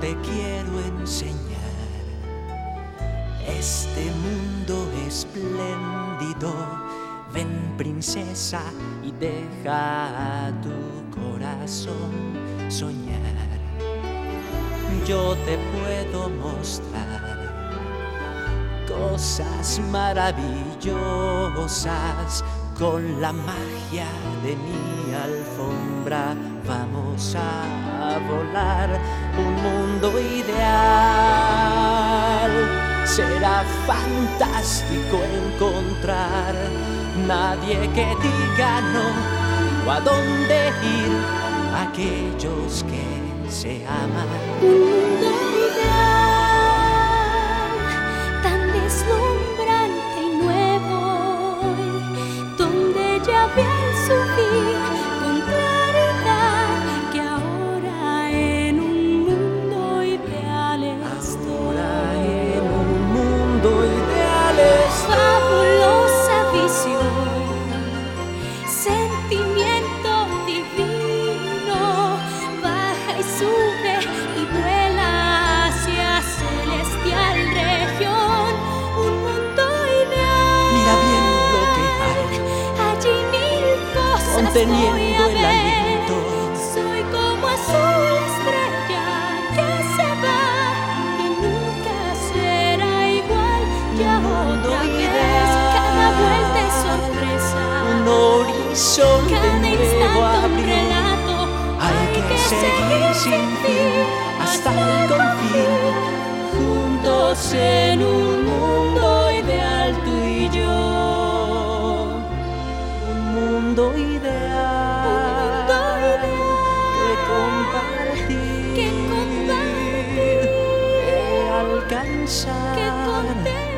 te quiero enseñar este mundo espléndido. Ven, princesa, y deja a tu corazón soñar. Yo te puedo mostrar cosas maravillosas. Con la magia de mi alfombra vamos a volar. Un mundo ideal. Será fantástico encontrar nadie que diga no o a dónde ir. Aquellos que se aman. Un mundo ideal, tan deslumbrante y nuevo, donde ya vi al subir con claridad que ahora en un mundo ideal estoy. Ahora en un mundo ideal estoy. Fabulosa visión, sentimiento divino, baja y sube y vuela hacia celestial región. Un mundo ideal. Mira bien lo que hay, Allí mil cosas conteniendo voy a el ver. aliento. Soy como azul estrella que se va y nunca será igual. Ya mundo otra vez, ideal. cada vuelta es sorpresa. Un horizonte Cada nuevo instante un abrió. relato. Hay que seguir sin fin hasta el confín, juntos en un mundo ideal, tú y yo. Un mundo ideal, que compartir, Que compartir, que alcanzar. que contener.